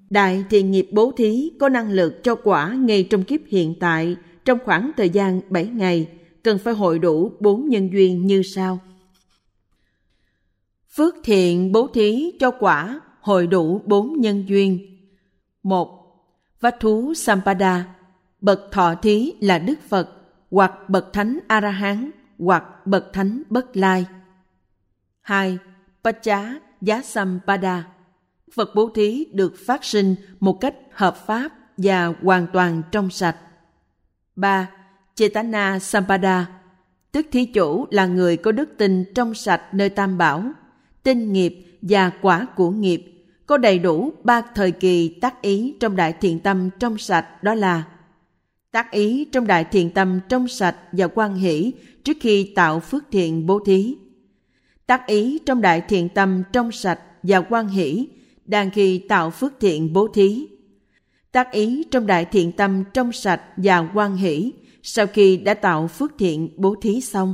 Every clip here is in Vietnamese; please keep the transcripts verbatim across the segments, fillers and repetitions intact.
Đại thiện nghiệp bố thí có năng lực cho quả ngay trong kiếp hiện tại, trong khoảng thời gian bảy ngày, cần phải hội đủ bốn nhân duyên như sau. Phước thiện bố thí cho quả hội đủ bốn nhân duyên. Một. Vách thú Sampada, bậc thọ thí là Đức Phật, hoặc bậc thánh A-la-hán, hoặc bậc thánh Bất Lai. Hai. Pachá Giá Sampada, Phật bố thí được phát sinh một cách hợp pháp và hoàn toàn trong sạch. Ba. Chetana Sampada, tức thí chủ là người có đức tin trong sạch nơi Tam Bảo, tinh nghiệp và quả của nghiệp, có đầy đủ ba thời kỳ tác ý trong đại thiện tâm trong sạch, đó là tác ý trong đại thiện tâm trong sạch và hoan hỷ trước khi tạo phước thiện bố thí, tác ý trong đại thiện tâm trong sạch và hoan hỷ đang khi tạo phước thiện bố thí, tác ý trong đại thiện tâm trong sạch và hoan hỷ sau khi đã tạo phước thiện bố thí xong.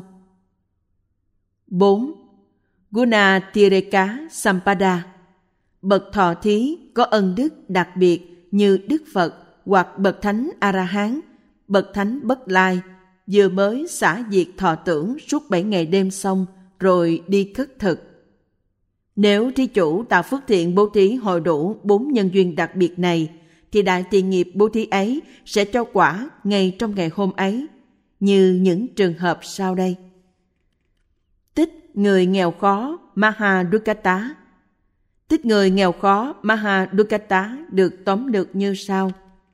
Bốn. Guna Tireka Sampada, bậc thọ thí có ân đức đặc biệt như Đức Phật hoặc bậc thánh A-la-hán, bậc thánh Bất Lai, vừa mới xả diệt thọ tưởng suốt bảy ngày đêm xong rồi đi khất thực. Nếu thí chủ tạo phước thiện bố thí hội đủ bốn nhân duyên đặc biệt này, thì đại thiện nghiệp bố thí ấy sẽ cho quả ngay trong ngày hôm ấy, như những trường hợp sau đây. Tích người nghèo khó Mahadukata. Tích người nghèo khó Mahadukata được tóm lược như sau.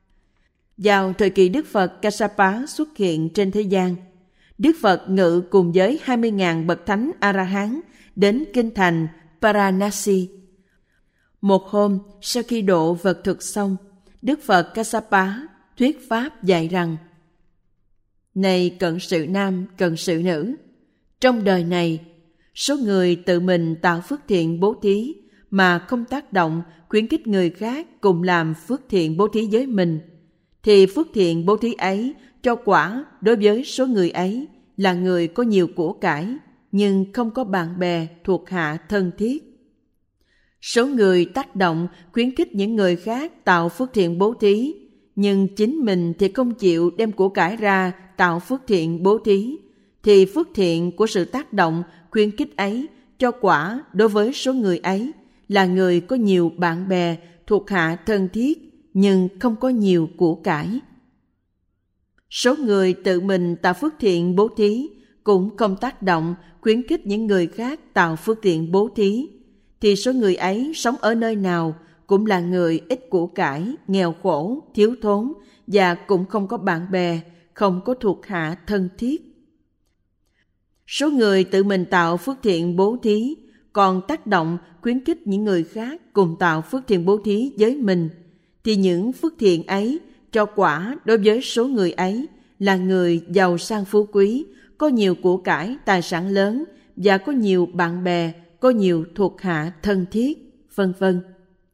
Vào thời kỳ Đức Phật Kassapa xuất hiện trên thế gian, Đức Phật ngự cùng với hai mươi nghìn bậc thánh A-la-hán đến kinh thành Paranasi. Một hôm, sau khi độ vật thực xong, Đức Phật Kassapa thuyết pháp dạy rằng: Này cận sự nam, cận sự nữ, trong đời này, số người tự mình tạo phước thiện bố thí mà không tác động khuyến khích người khác cùng làm phước thiện bố thí với mình, thì phước thiện bố thí ấy cho quả đối với số người ấy là người có nhiều của cải nhưng không có bạn bè thuộc hạ thân thiết. Số người tác động khuyến khích những người khác tạo phước thiện bố thí, nhưng chính mình thì không chịu đem của cải ra tạo phước thiện bố thí, thì phước thiện của sự tác động khuyến khích ấy cho quả đối với số người ấy là người có nhiều bạn bè thuộc hạ thân thiết nhưng không có nhiều của cải. Số người tự mình tạo phước thiện bố thí cũng không tác động khuyến khích những người khác tạo phước thiện bố thí, thì số người ấy sống ở nơi nào cũng là người ít của cải, nghèo khổ, thiếu thốn và cũng không có bạn bè, không có thuộc hạ thân thiết. Số người tự mình tạo phước thiện bố thí còn tác động khuyến khích những người khác cùng tạo phước thiện bố thí với mình, thì những phước thiện ấy cho quả đối với số người ấy là người giàu sang phú quý, có nhiều của cải, tài sản lớn và có nhiều bạn bè, có nhiều thuộc hạ thân thiết, vân vân.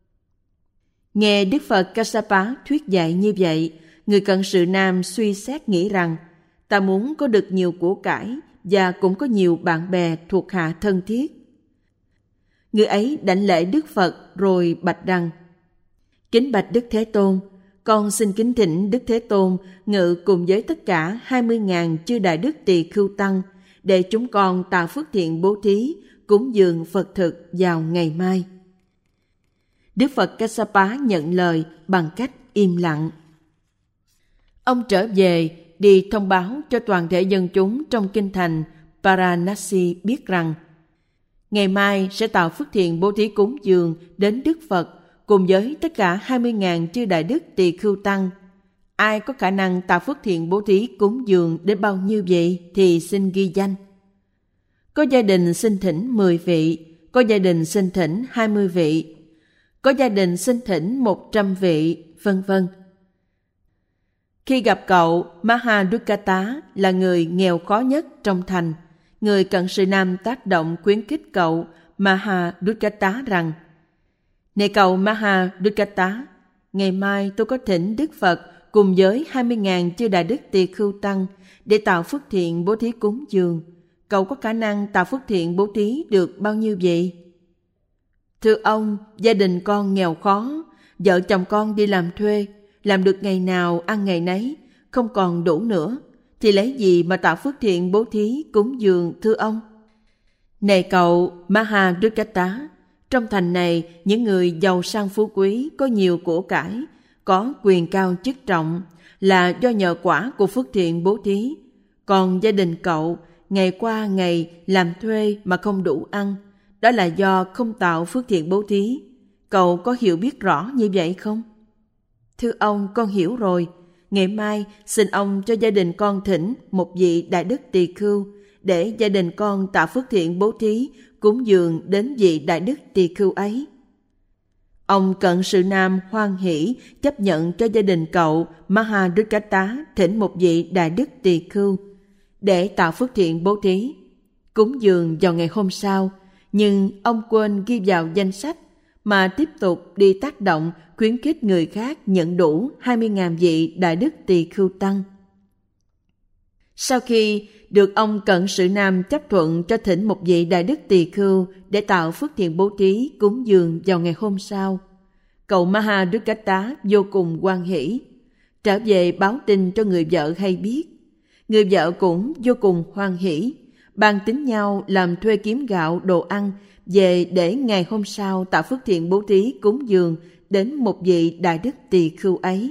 Nghe Đức Phật Kassapa thuyết dạy như vậy, người cận sự nam suy xét nghĩ rằng ta muốn có được nhiều của cải và cũng có nhiều bạn bè thuộc hạ thân thiết. Người ấy đảnh lễ Đức Phật rồi bạch rằng: Kính bạch Đức Thế Tôn, con xin kính thỉnh Đức Thế Tôn ngự cùng với tất cả hai mươi nghìn chư đại đức tỳ khưu tăng để chúng con tạo phước thiện bố thí cúng dường Phật thực vào ngày mai. Đức Phật Kassapa nhận lời bằng cách im lặng. Ông trở về đi thông báo cho toàn thể dân chúng trong kinh thành Paranasi biết rằng ngày mai sẽ tạo phước thiện bố thí cúng dường đến Đức Phật cùng với tất cả hai mươi nghìn chư đại đức tỳ khưu tăng. Ai có khả năng tạo phước thiện bố thí cúng dường đến bao nhiêu vậy thì xin ghi danh. Có gia đình xin thỉnh mười vị, có gia đình xin thỉnh hai mươi vị, có gia đình xin thỉnh một trăm vị, vân vân. Khi gặp cậu, Mahadukata là người nghèo khó nhất trong thành. Người cận sự nam tác động khuyến khích cậu Mahadukata rằng: Này cậu Mahadukata, ngày mai tôi có thỉnh Đức Phật cùng với hai mươi nghìn chư đại đức tỳ khưu tăng để tạo phước thiện bố thí cúng dường. Cậu có khả năng tạo phước thiện bố thí được bao nhiêu vậy? Thưa ông, gia đình con nghèo khó, vợ chồng con đi làm thuê, làm được ngày nào ăn ngày nấy, không còn đủ nữa, thì lấy gì mà tạo phước thiện bố thí cúng dường thưa ông? Này cậu Mahadukata, trong thành này những người giàu sang phú quý, có nhiều của cải, có quyền cao chức trọng là do nhờ quả của phước thiện bố thí. Còn gia đình cậu ngày qua ngày làm thuê mà không đủ ăn, đó là do không tạo phước thiện bố thí. Cậu có hiểu biết rõ như vậy không? Thưa ông, con hiểu rồi. Ngày mai xin ông cho gia đình con thỉnh một vị đại đức tỳ khưu, để gia đình con tạo phước thiện bố thí cúng dường đến vị đại đức tỳ khưu ấy. Ông Cận Sự Nam hoan hỷ chấp nhận cho gia đình cậu Mahadukata thỉnh một vị đại đức tỳ khưu để tạo phước thiện bố thí cúng dường vào ngày hôm sau, nhưng ông quên ghi vào danh sách mà tiếp tục đi tác động khuyến khích người khác nhận đủ hai mươi nghìn vị đại đức tỳ khưu tăng. Sau khi được ông Cận Sự Nam chấp thuận cho thỉnh một vị đại đức tỳ khưu để tạo phước thiện bố thí cúng dường vào ngày hôm sau, cậu Mahadukata vô cùng hoan hỷ, trở về báo tin cho người vợ hay biết. Người vợ cũng vô cùng hoan hỷ, bàn tính nhau làm thuê kiếm gạo đồ ăn về để ngày hôm sau tạo phước thiện bố thí cúng dường đến một vị đại đức tỳ khưu ấy.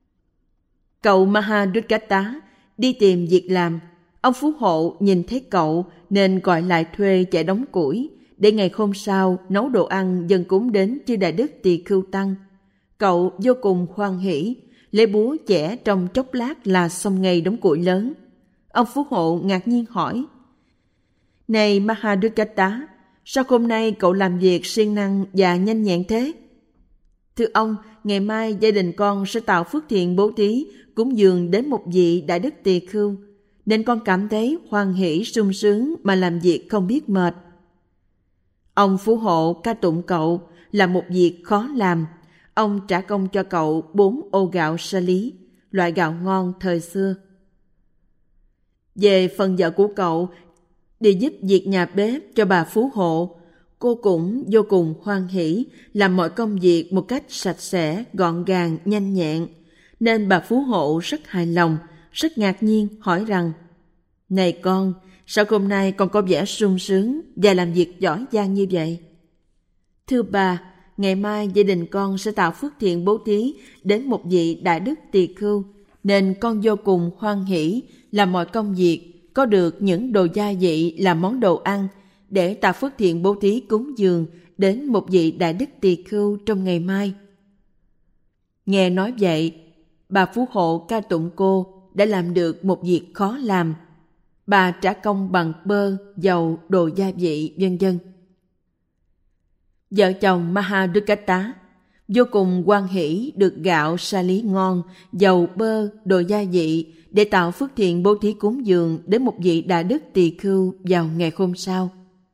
Cậu Mahadukata đi tìm việc làm. Ông phú hộ nhìn thấy cậu nên gọi lại thuê chạy đóng củi để ngày hôm sau nấu đồ ăn dâng cúng đến chư đại đức tỳ khưu tăng. Cậu vô cùng hoan hỷ, lấy búa chẻ trong chốc lát là xong ngay đống củi lớn. Ông phú hộ ngạc nhiên hỏi: Này Mahadukata, sao hôm nay cậu làm việc siêng năng và nhanh nhẹn thế? Thưa ông, ngày mai gia đình con sẽ tạo phước thiện bố thí cúng dường đến một vị đại đức tỳ khưu, nên con cảm thấy hoan hỷ sung sướng mà làm việc không biết mệt. Ông phú hộ ca tụng cậu là một việc khó làm. Ông trả công cho cậu bốn ô gạo sa lý, loại gạo ngon thời xưa. Về phần vợ của cậu, đi giúp việc nhà bếp cho bà phú hộ, cô cũng vô cùng hoan hỷ làm mọi công việc một cách sạch sẽ, gọn gàng, nhanh nhẹn, nên bà phú hộ rất hài lòng, rất ngạc nhiên hỏi rằng: Này con, sao hôm nay con có vẻ sung sướng và làm việc giỏi giang như vậy? Thưa bà, ngày mai gia đình con sẽ tạo phước thiện bố thí đến một vị đại đức tỳ khưu, nên con vô cùng hoan hỷ làm mọi công việc, có được những đồ gia vị làm món đồ ăn để tạo phước thiện bố thí cúng dường đến một vị đại đức tỳ khưu trong ngày mai. Nghe nói vậy, bà phú hộ ca tụng cô đã làm được một việc khó làm. Bà trả công bằng bơ, dầu, đồ gia vị, vân vân. Vợ chồng Mahadukata vô cùng hoan hỷ được gạo sa lý ngon, dầu, bơ, đồ gia vị để tạo phước thiện bố thí cúng dường đến một vị đại đức tỳ khưu vào ngày hôm sau.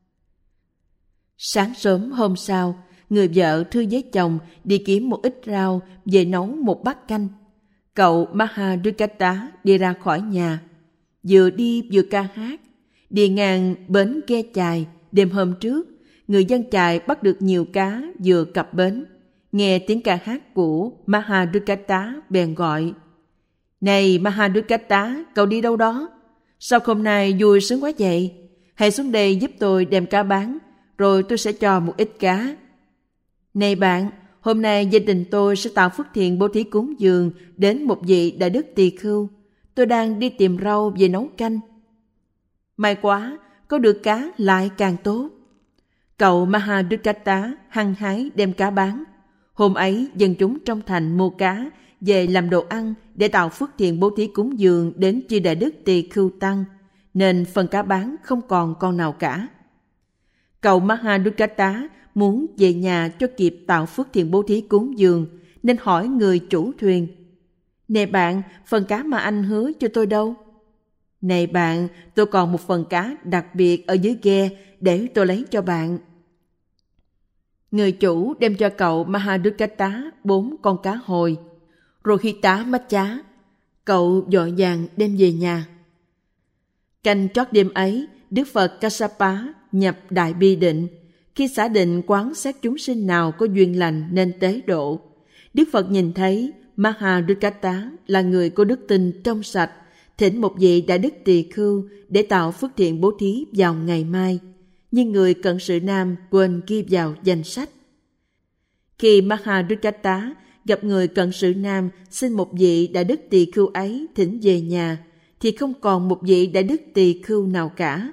Sáng sớm hôm sau, người vợ thưa với chồng đi kiếm một ít rau về nấu một bát canh. Cậu Mahadukata đi ra khỏi nhà, vừa đi vừa ca hát. Đi ngang bến ghe chài, đêm hôm trước, người dân chài bắt được nhiều cá vừa cập bến. Nghe tiếng ca hát của Mahadukata bèn gọi: Này Mahadukata, cậu đi đâu đó? Sao hôm nay vui sướng quá vậy? Hãy xuống đây giúp tôi đem cá bán, rồi tôi sẽ cho một ít cá. Này bạn, hôm nay gia đình tôi sẽ tạo phước thiện bố thí cúng dường đến một vị đại đức tỳ khưu. Tôi đang đi tìm rau về nấu canh. May quá, có được cá lại càng tốt. Cậu Mahadukata hăng hái đem cá bán. Hôm ấy dân chúng trong thành mua cá về làm đồ ăn để tạo phước thiện bố thí cúng dường đến chư đại đức tỳ khưu tăng, nên phần cá bán không còn con nào cả. Cậu Mahadukata muốn về nhà cho kịp tạo phước thiện bố thí cúng dường, nên hỏi người chủ thuyền: Này bạn, phần cá mà anh hứa cho tôi đâu? Này bạn, tôi còn một phần cá đặc biệt ở dưới ghe để tôi lấy cho bạn. Người chủ đem cho cậu Mahadukata bốn con cá hồi, Rohita Macha. Cậu vội vàng đem về nhà. Canh trót đêm ấy, Đức Phật Kassapa nhập Đại Bi Định. Khi xả định quán xét chúng sinh nào có duyên lành nên tế độ, Đức Phật nhìn thấy Mahadukata là người có đức tin trong sạch, thỉnh một vị đại đức tỳ khưu để tạo phước thiện bố thí vào ngày mai, nhưng người cận sự nam quên ghi vào danh sách. Khi Mahadukata gặp người cận sự nam xin một vị đại đức tỳ khưu ấy thỉnh về nhà, thì không còn một vị đại đức tỳ khưu nào cả.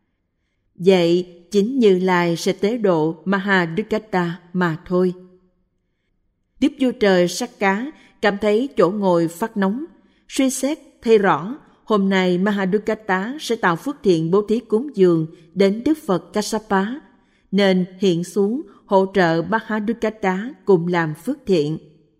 Vậy chính Như Lai sẽ tế độ Mahadukata mà thôi. Đức Vua Trời Sakka cảm thấy chỗ ngồi phát nóng, suy xét thấy rõ hôm nay Mahadukata sẽ tạo phước thiện bố thí cúng dường đến Đức Phật Kassapa, nên hiện xuống hỗ trợ Mahadukata cùng làm phước thiện.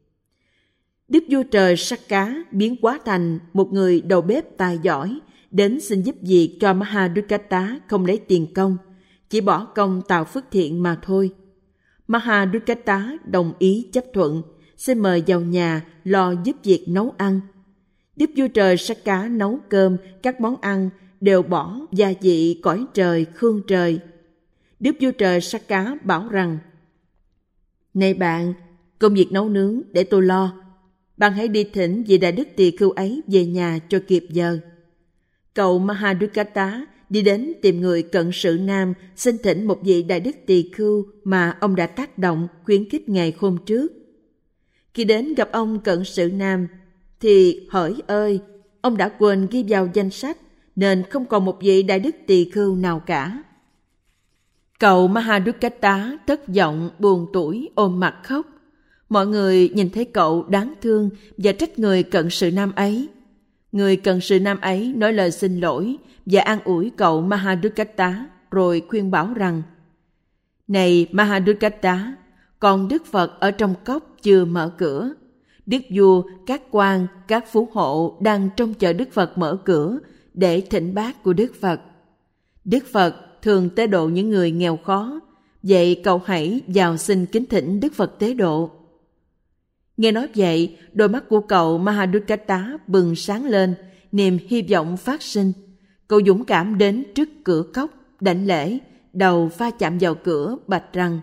Đức Vua Trời Sakka biến hóa thành một người đầu bếp tài giỏi, đến xin giúp việc cho Mahadukata không lấy tiền công, chỉ bỏ công tạo phước thiện mà thôi. Mahadukata đồng ý chấp thuận, xin mời vào nhà lo giúp việc nấu ăn. Đức Vua Trời Sakka nấu cơm, các món ăn đều bỏ gia vị cõi trời, khương trời. Đức Vua Trời Sakka bảo rằng: Này bạn, công việc nấu nướng để tôi lo. Bạn hãy đi thỉnh vị đại đức tỳ khưu ấy về nhà cho kịp giờ. Cậu Mahadukata đi đến tìm người cận sự nam xin thỉnh một vị đại đức tỳ khưu mà ông đã tác động khuyến khích ngày hôm trước. Khi đến gặp ông cận sự nam thì hỡi ơi, ông đã quên ghi vào danh sách, nên không còn một vị đại đức tỳ khưu nào cả. Cậu Mahadukata thất vọng buồn tủi ôm mặt khóc. Mọi người nhìn thấy cậu đáng thương và trách người cận sự nam ấy. Người cận sự nam ấy nói lời xin lỗi và an ủi cậu Mahadukata, rồi khuyên bảo rằng: Này Mahadukata, còn Đức Phật ở trong cốc chưa mở cửa. Đức vua, các quan, các phú hộ đang trông chờ Đức Phật mở cửa để thỉnh bát của Đức Phật. Đức Phật thường tế độ những người nghèo khó, vậy cậu hãy vào xin kính thỉnh Đức Phật tế độ. Nghe nói vậy, đôi mắt của cậu Mahadukata bừng sáng lên, niềm hy vọng phát sinh. Cậu dũng cảm đến trước cửa cốc, đảnh lễ, đầu va chạm vào cửa, bạch rằng: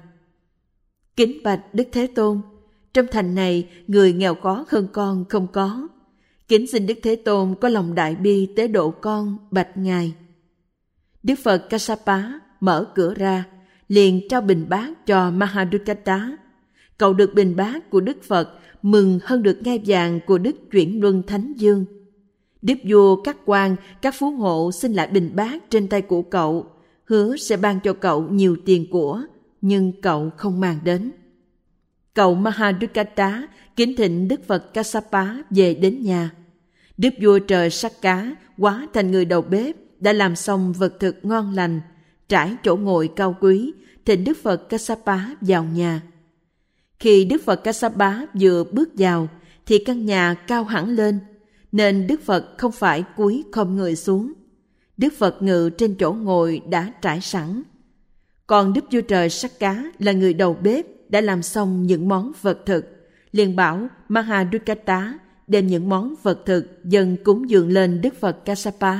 Kính bạch Đức Thế Tôn, trong thành này người nghèo khó hơn con không có. Kính xin Đức Thế Tôn có lòng đại bi tế độ con, bạch Ngài. Đức Phật Kassapa mở cửa ra, liền trao bình bát cho Mahadukata. Cậu được bình bát của Đức Phật mừng hơn được ngai vàng của Đức Chuyển Luân Thánh Dương. Đức vua, các quan, các phú hộ xin lại bình bát trên tay của cậu, hứa sẽ ban cho cậu nhiều tiền của, nhưng cậu không mang đến. Cậu Mahadukata kính thỉnh Đức Phật Kassapa về đến nhà. Đức vua trời Sakka hóa thành người đầu bếp, đã làm xong vật thực ngon lành, trải chỗ ngồi cao quý, thỉnh Đức Phật Kassapa vào nhà. Khi Đức Phật Kassapa vừa bước vào, thì căn nhà cao hẳn lên, nên Đức Phật không phải cúi khom người xuống. Đức Phật ngự trên chỗ ngồi đã trải sẵn. Còn Đức vua trời Sakka là người đầu bếp, đã làm xong những món vật thực, liền bảo Mahadukata đem những món vật thực dâng cúng dường lên Đức Phật Kassapa.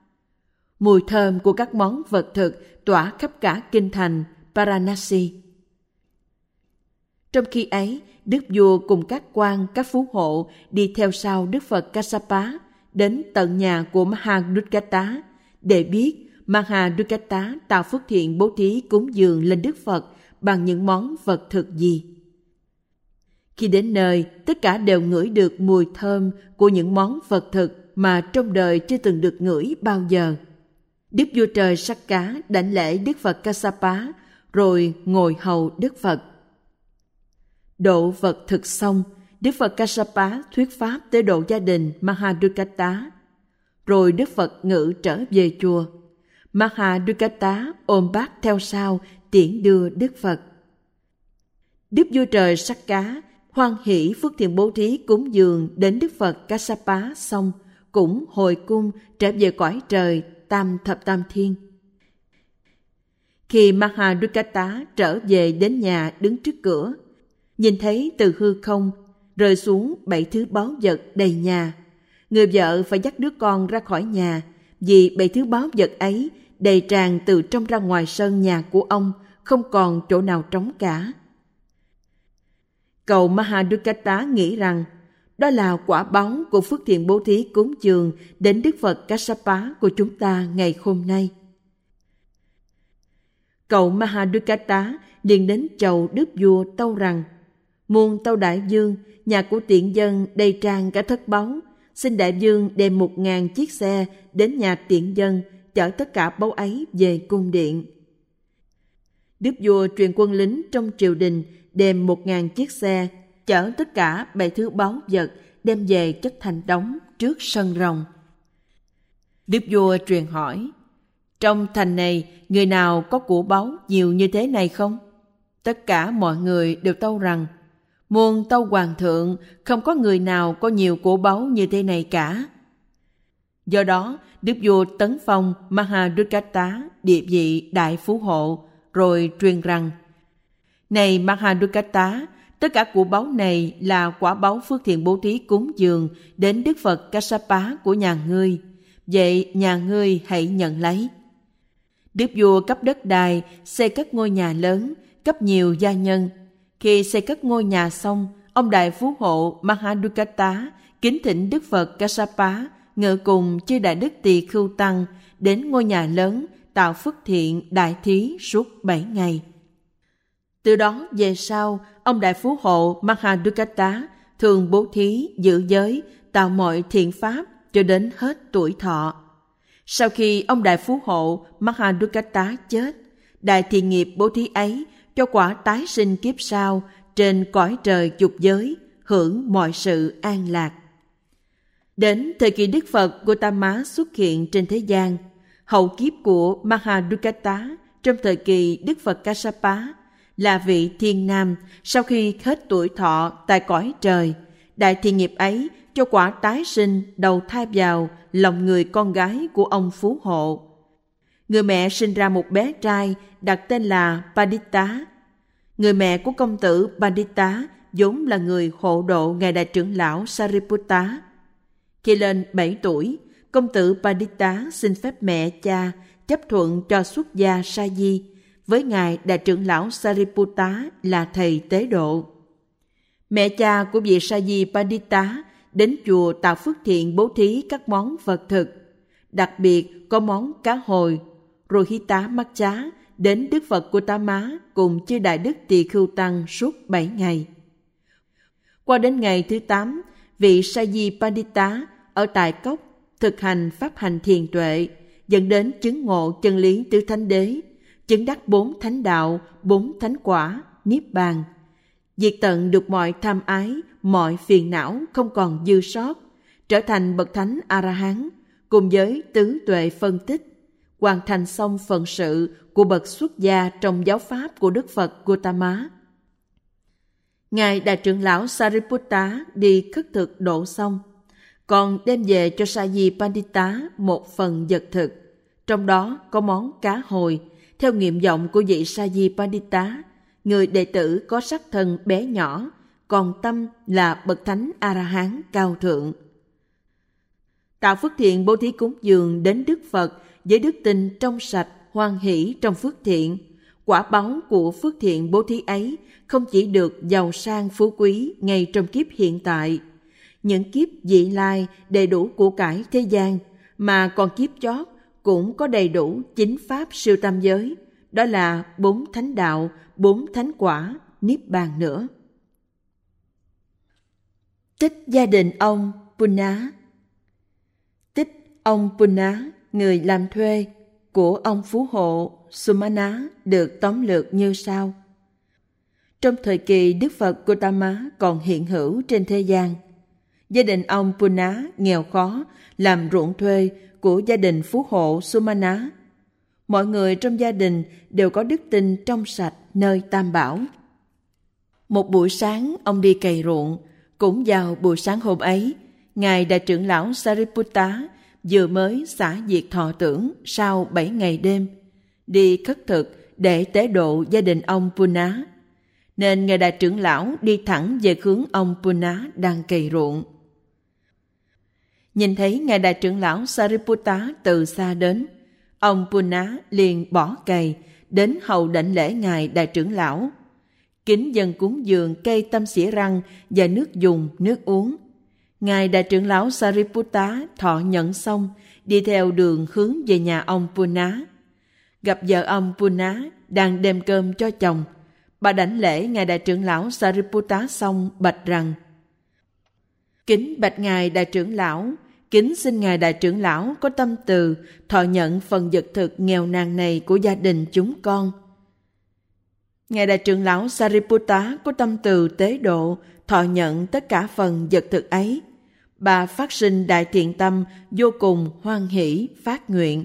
Mùi thơm của các món vật thực tỏa khắp cả kinh thành Varanasi. Trong khi ấy, đức vua cùng các quan, các phú hộ đi theo sau Đức Phật Kassapa đến tận nhà của Mahadukata để biết Mahadukata tạo phước thiện bố thí cúng dường lên Đức Phật bằng những món vật thực gì. Khi đến nơi, tất cả đều ngửi được mùi thơm của những món vật thực mà trong đời chưa từng được ngửi bao giờ. Đức vua trời Sakka đảnh lễ Đức Phật Kassapa, rồi ngồi hầu Đức Phật. Độ vật thực xong, Đức Phật Kassapa thuyết pháp tế độ gia đình Mahadukata. Rồi Đức Phật ngự trở về chùa. Mahadukata ôm bát theo sau tiễn đưa Đức Phật. Đức vua trời Sakka hoan hỷ phước thiện bố thí cúng dường đến Đức Phật Kassapa xong, cũng hồi cung trở về cõi trời Tam Thập Tam Thiên. Khi Mahadukata trở về đến nhà đứng trước cửa, nhìn thấy từ hư không rơi xuống bảy thứ báu vật đầy nhà. Người vợ phải dắt đứa con ra khỏi nhà, vì bảy thứ báu vật ấy đầy tràn từ trong ra ngoài sân nhà của ông, không còn chỗ nào trống cả. Cậu Mahadukata nghĩ rằng đó là quả báu của phước thiện bố thí cúng dường đến Đức Phật Kassapa của chúng ta ngày hôm nay. Cậu Mahadukata liền đến chầu đức vua tâu rằng: Muôn tâu đại vương, nhà của tiện dân đầy tràn cả thất báu, xin đại vương đem một ngàn chiếc xe đến nhà tiện dân, chở tất cả báu ấy về cung điện. Đức vua truyền quân lính trong triều đình đem một ngàn chiếc xe chở tất cả bảy thứ báu vật đem về chất thành đống trước sân rồng. Đức vua truyền hỏi: Trong thành này người nào có của báu nhiều như thế này không? Tất cả mọi người đều tâu rằng: Muôn tâu hoàng thượng, không có người nào có nhiều của báu như thế này cả. Do đó, Đức vua tấn phong Mahadukata địa vị đại phú hộ, rồi truyền rằng: Này Mahadukata, tất cả của báu này là quả báu phước thiện bố thí cúng dường đến Đức Phật Kassapa của nhà ngươi. Vậy nhà ngươi hãy nhận lấy. Đức vua cấp đất đai, xây cất ngôi nhà lớn, cấp nhiều gia nhân. Khi xây cất ngôi nhà xong, ông đại phú hộ Mahadukata kính thỉnh Đức Phật Kassapa ngự cùng chư đại đức tỳ khưu tăng đến ngôi nhà lớn tạo phước thiện đại thí suốt bảy ngày. Từ đó về sau, ông đại phú hộ Mahadukata thường bố thí, giữ giới, tạo mọi thiện pháp cho đến hết tuổi thọ. Sau khi ông đại phú hộ Mahadukata chết, đại thiện nghiệp bố thí ấy cho quả tái sinh kiếp sau trên cõi trời dục giới, hưởng mọi sự an lạc. Đến thời kỳ Đức Phật Gautama xuất hiện trên thế gian, hậu kiếp của Mahadukata trong thời kỳ Đức Phật Kassapa là vị thiên nam. Sau khi hết tuổi thọ tại cõi trời, đại thiện nghiệp ấy cho quả tái sinh đầu thai vào lòng người con gái của ông phú hộ. Người mẹ sinh ra một bé trai đặt tên là Padita. Người mẹ của công tử Padita vốn là người hộ độ ngài đại trưởng lão Sariputta. Khi lên bảy tuổi, công tử Padita xin phép mẹ cha chấp thuận cho xuất gia sa di với ngài đại trưởng lão Sariputta là thầy tế độ. Mẹ cha của vị sa di Padita đến chùa tạo phước thiện bố thí các món vật thực, đặc biệt có món cá hồi, Rohita Matcha đến Đức Phật Gautama cùng chư đại đức tỳ khưu tăng suốt bảy ngày. Qua đến ngày thứ tám, vị sa di Padita ở tại cốc thực hành pháp hành thiền tuệ, dẫn đến chứng ngộ chân lý tứ thánh đế, chứng đắc bốn thánh đạo, bốn thánh quả, niết bàn, diệt tận được mọi tham ái, mọi phiền não không còn dư sót, trở thành bậc thánh A-la-hán, cùng với tứ tuệ phân tích, hoàn thành xong phận sự của bậc xuất gia trong giáo pháp của Đức Phật Gautama. Ngài đại trưởng lão Sariputta đi khất thực độ xong, còn đem về cho sa di Pandita một phần vật thực, trong đó có món cá hồi, theo nguyện vọng của vị sa di Pandita, người đệ tử có sắc thân bé nhỏ, còn tâm là bậc thánh A-la-hán cao thượng. Tạo phước thiện bố thí cúng dường đến Đức Phật với đức tin trong sạch, hoan hỷ trong phước thiện. Quả báu của phước thiện bố thí ấy không chỉ được giàu sang phú quý ngay trong kiếp hiện tại, những kiếp vị lai đầy đủ của cải thế gian, mà còn kiếp chót cũng có đầy đủ chính pháp siêu tam giới, đó là bốn thánh đạo, bốn thánh quả, niết bàn nữa. Tích gia đình ông Punna. Tích ông Punna, người làm thuê của ông phú hộ Sumana, được tóm lược như sau. Trong thời kỳ Đức Phật Gautama còn hiện hữu trên thế gian, gia đình ông Punna nghèo khó làm ruộng thuê của gia đình phú hộ Sumana. Mọi người trong gia đình đều có đức tin trong sạch nơi Tam Bảo. Một buổi sáng ông đi cày ruộng, cũng vào buổi sáng hôm ấy, ngài đại trưởng lão Sariputta vừa mới xả diệt thọ tưởng sau bảy ngày đêm, đi khất thực để tế độ gia đình ông Punna, nên ngài đại trưởng lão đi thẳng về hướng ông Punna đang cày ruộng. Nhìn thấy ngài đại trưởng lão Sariputta từ xa đến, ông Punna liền bỏ cày đến hầu đảnh lễ ngài đại trưởng lão. Kính dâng cúng dường cây tâm xỉa răng và nước dùng, nước uống. Ngài Đại trưởng lão Sariputta thọ nhận xong, đi theo đường hướng về nhà ông Puna. Gặp vợ ông Puna đang đem cơm cho chồng. Bà đảnh lễ Ngài Đại trưởng lão Sariputta xong bạch rằng: Kính bạch Ngài Đại trưởng lão, kính xin Ngài Đại trưởng lão có tâm từ thọ nhận phần vật thực nghèo nàn này của gia đình chúng con. Ngài Đại trưởng lão Sariputta có tâm từ tế độ thọ nhận tất cả phần vật thực ấy. Bà phát sinh đại thiện tâm, vô cùng hoan hỷ phát nguyện: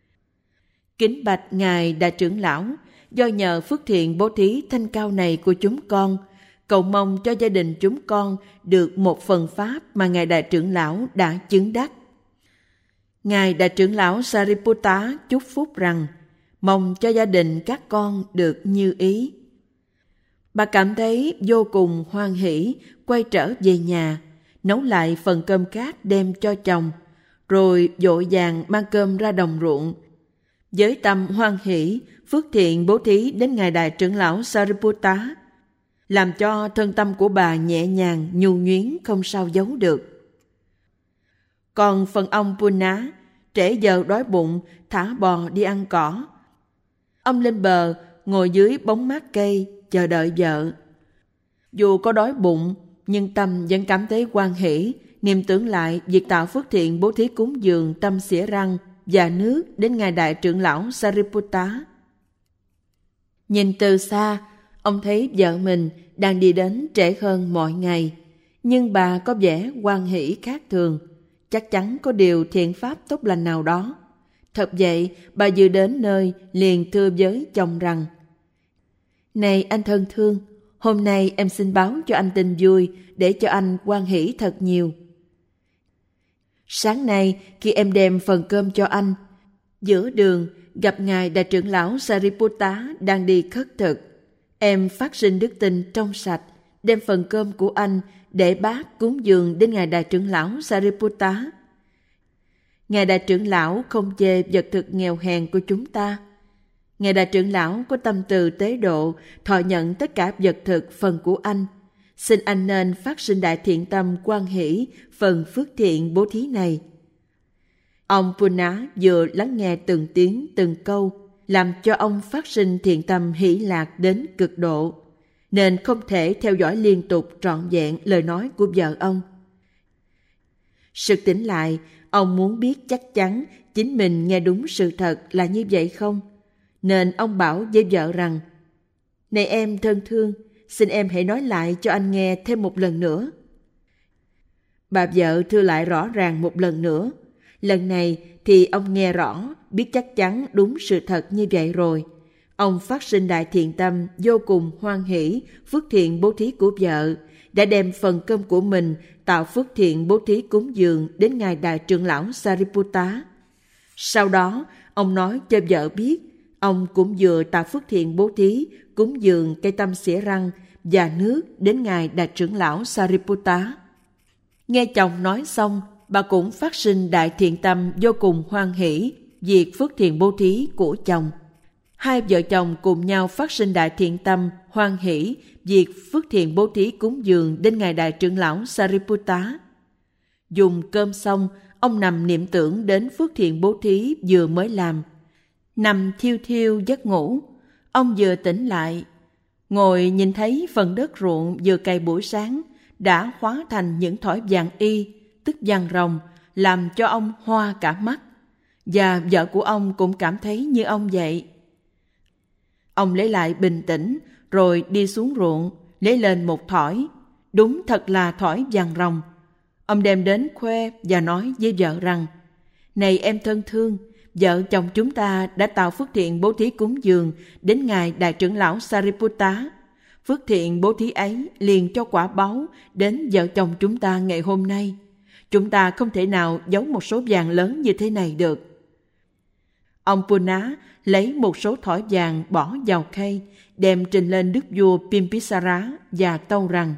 Kính bạch Ngài Đại trưởng lão, do nhờ phước thiện bố thí thanh cao này của chúng con, cầu mong cho gia đình chúng con được một phần pháp mà Ngài Đại trưởng lão đã chứng đắc. Ngài Đại trưởng lão Sariputta chúc phúc rằng: mong cho gia đình các con được như ý. Bà cảm thấy vô cùng hoan hỷ, quay trở về nhà, nấu lại phần cơm cát đem cho chồng, rồi vội vàng mang cơm ra đồng ruộng. Với tâm hoan hỷ, phước thiện bố thí đến Ngài Đại trưởng lão Sariputta, làm cho thân tâm của bà nhẹ nhàng, nhu nhuyến không sao giấu được. Còn phần ông Puna, trễ giờ đói bụng, thả bò đi ăn cỏ. Ông lên bờ, ngồi dưới bóng mát cây, chờ đợi vợ. Dù có đói bụng, nhưng tâm vẫn cảm thấy hoan hỷ, niệm tưởng lại việc tạo phước thiện bố thí cúng dường tâm xỉa răng và nước đến Ngài Đại trưởng lão Sariputta. Nhìn từ xa, ông thấy vợ mình đang đi đến trễ hơn mọi ngày, nhưng bà có vẻ hoan hỷ khác thường, chắc chắn có điều thiện pháp tốt lành nào đó. Thật vậy, bà vừa đến nơi liền thưa với chồng rằng: Này anh thân thương, hôm nay em xin báo cho anh tin vui để cho anh hoan hỷ thật nhiều. Sáng nay khi em đem phần cơm cho anh, giữa đường gặp Ngài Đại trưởng lão Sariputta đang đi khất thực. Em phát sinh đức tin trong sạch, đem phần cơm của anh để bát cúng dường đến Ngài Đại trưởng lão Sariputta. Ngài Đại trưởng lão không chê vật thực nghèo hèn của chúng ta. Ngài Đại trưởng lão có tâm từ tế độ, thọ nhận tất cả vật thực phần của anh. Xin anh nên phát sinh đại thiện tâm hoan hỷ phần phước thiện bố thí này. Ông Puna vừa lắng nghe từng tiếng từng câu, làm cho ông phát sinh thiện tâm hỷ lạc đến cực độ, nên không thể theo dõi liên tục trọn vẹn lời nói của vợ ông. Sực tỉnh lại, ông muốn biết chắc chắn chính mình nghe đúng sự thật là như vậy không, nên ông bảo với vợ rằng: Này em thân thương, xin em hãy nói lại cho anh nghe thêm một lần nữa. Bà vợ thưa lại rõ ràng một lần nữa. Lần này thì ông nghe rõ, biết chắc chắn đúng sự thật như vậy rồi. Ông phát sinh đại thiện tâm, vô cùng hoan hỷ phước thiện bố thí của vợ, đã đem phần cơm của mình tạo phước thiện bố thí cúng dường đến Ngài Đại trưởng lão Sariputta. Sau đó, ông nói cho vợ biết, ông cũng vừa tạo phước thiện bố thí cúng dường cây tâm xỉa răng và nước đến Ngài Đại trưởng lão Sariputta. Nghe chồng nói xong, bà cũng phát sinh đại thiện tâm vô cùng hoan hỷ việc phước thiện bố thí của chồng. Hai vợ chồng cùng nhau phát sinh đại thiện tâm hoan hỷ việc phước thiện bố thí cúng dường đến Ngài Đại trưởng lão Sariputta. Dùng cơm xong, ông nằm niệm tưởng đến phước thiện bố thí vừa mới làm. Nằm thiêu thiêu giấc ngủ, ông vừa tỉnh lại, ngồi nhìn thấy phần đất ruộng vừa cày buổi sáng đã hóa thành những thỏi vàng y, tức vàng ròng, làm cho ông hoa cả mắt. Và vợ của ông cũng cảm thấy như ông vậy. Ông lấy lại bình tĩnh, rồi đi xuống ruộng, lấy lên một thỏi. Đúng thật là thỏi vàng ròng. Ông đem đến khoe và nói với vợ rằng: Này em thân thương, vợ chồng chúng ta đã tạo phước thiện bố thí cúng dường đến Ngài Đại trưởng lão Sariputta. Phước thiện bố thí ấy liền cho quả báu đến vợ chồng chúng ta ngày hôm nay. Chúng ta không thể nào giấu một số vàng lớn như thế này được. Ông Puna lấy một số thỏi vàng bỏ vào khay, đem trình lên đức vua Bimbisara và tâu rằng: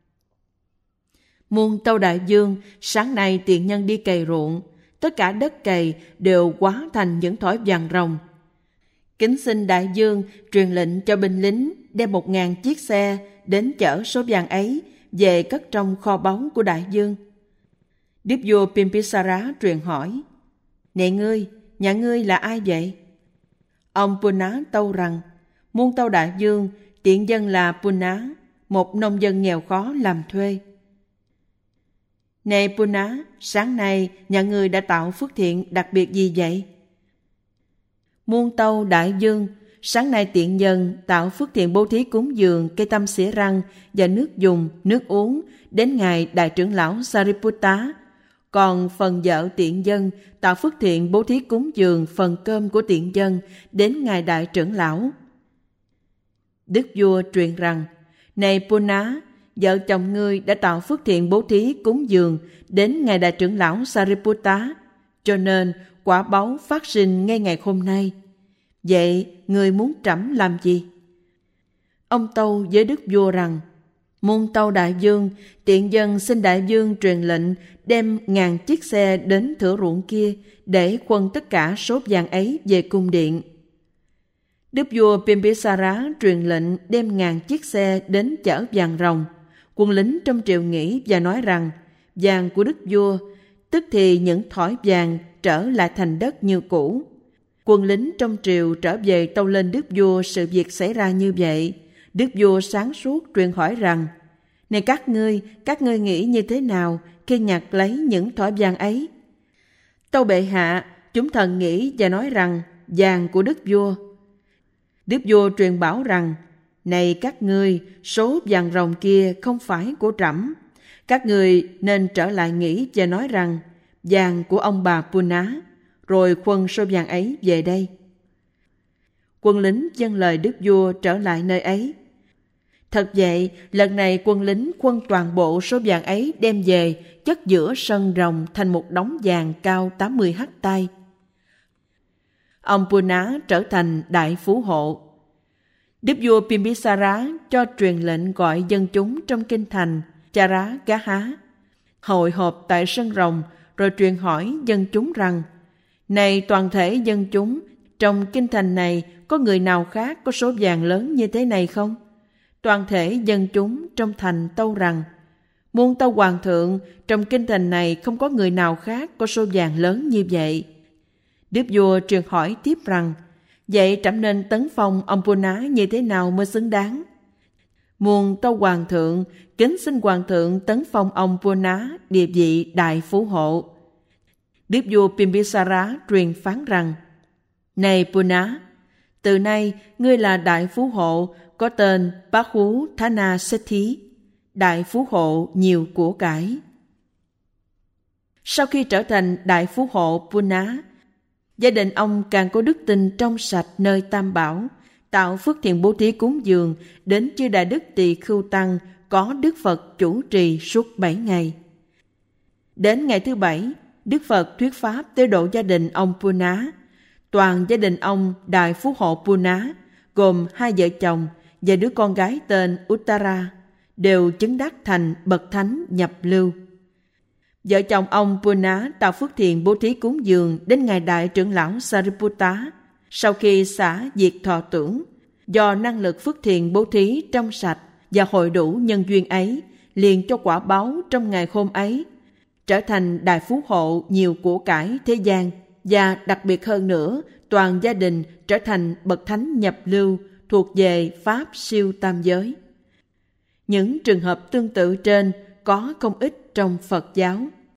Muôn tâu đại vương, sáng nay tiện nhân đi cày ruộng, tất cả đất cày đều hóa thành những thỏi vàng ròng. Kính xin đại vương truyền lệnh cho binh lính đem một ngàn chiếc xe đến chở số vàng ấy về cất trong kho báu của đại vương. Đức vua Bimbisara truyền hỏi: Này ngươi, nhà ngươi là ai vậy? Ông Puna tâu rằng: Muôn tâu đại vương, tiện dân là Puna, một nông dân nghèo khó làm thuê. Này Puna, sáng nay nhà ngươi đã tạo phước thiện đặc biệt gì vậy? Muôn tâu đại vương, sáng nay tiện dân tạo phước thiện bố thí cúng dường cây tăm xỉa răng và nước dùng, nước uống đến ngài đại trưởng lão Sariputta. Còn phần vợ tiện dân tạo phước thiện bố thí cúng dường phần cơm của tiện dân đến ngài đại trưởng lão. Đức vua truyền rằng: Này Puna, vợ chồng ngươi đã tạo phước thiện bố thí cúng dường đến ngài đại trưởng lão Sariputta, cho nên quả báu phát sinh ngay ngày hôm nay. Vậy ngươi muốn trẫm làm gì? Ông tâu với đức vua rằng: Muôn tâu đại vương, tiện dân xin đại vương truyền lệnh đem ngàn chiếc xe đến thửa ruộng kia để khuân tất cả số vàng ấy về cung điện. Đức vua Bimbisara truyền lệnh đem ngàn chiếc xe đến chở vàng ròng. Quân lính trong triều nghĩ và nói rằng vàng của đức vua, tức thì những thỏi vàng trở lại thành đất như cũ. Quân lính trong triều trở về tâu lên đức vua sự việc xảy ra như vậy. Đức vua sáng suốt truyền hỏi rằng: Này các ngươi, các ngươi nghĩ như thế nào khi nhặt lấy những thỏi vàng ấy? Tâu bệ hạ, chúng thần nghĩ và nói rằng vàng của đức vua. Đức vua truyền bảo rằng: Này các ngươi, số vàng ròng kia không phải của trẫm. Các ngươi nên trở lại nghĩ và nói rằng vàng của ông bà Puna, rồi khuân số vàng ấy về đây. Quân lính vâng lời đức vua trở lại nơi ấy. Thật vậy, lần này quân lính khuân toàn bộ số vàng ấy đem về, chất giữa sân rồng thành một đống vàng cao tám mươi hắt tay. Ông Puna trở thành đại phú hộ. Đức vua Bimbisara cho truyền lệnh gọi dân chúng trong kinh thành Chara Gaha hội họp tại sân rồng, rồi truyền hỏi dân chúng rằng: Này toàn thể dân chúng, trong kinh thành này có người nào khác có số vàng lớn như thế này không? Toàn thể dân chúng trong thành tâu rằng: Muôn tâu hoàng thượng, trong kinh thành này không có người nào khác có số vàng lớn như vậy. Đức vua truyền hỏi tiếp rằng: Vậy trẫm nên tấn phong ông Puna như thế nào mới xứng đáng? Muôn tâu hoàng thượng, kính xin hoàng thượng tấn phong ông Puna địa vị đại phú hộ. Đức vua Bimbisara truyền phán rằng: Này Puna, từ nay ngươi là đại phú hộ, có tên Bahu Thana Sethi, đại phú hộ nhiều của cải. Sau khi trở thành đại phú hộ Puna, gia đình ông càng có đức tin trong sạch nơi Tam Bảo, tạo phước thiện bố thí cúng dường đến chư đại đức Tỳ Khưu Tăng có Đức Phật chủ trì suốt bảy ngày. Đến ngày thứ bảy, Đức Phật thuyết pháp tới độ gia đình ông Puna. Toàn gia đình ông đại phú hộ Puna, gồm hai vợ chồng và đứa con gái tên Uttara, đều chứng đắc thành bậc thánh nhập lưu. Vợ chồng ông Puna tạo phước thiện bố thí cúng dường đến ngài đại trưởng lão Sariputta. Sau khi xả diệt thọ tưởng, do năng lực phước thiện bố thí trong sạch và hội đủ nhân duyên ấy, liền cho quả báu trong ngày hôm ấy, trở thành đại phú hộ nhiều của cải thế gian, và đặc biệt hơn nữa, toàn gia đình trở thành bậc thánh nhập lưu thuộc về pháp siêu tam giới. Những trường hợp tương tự trên có không ít trong Phật giáo.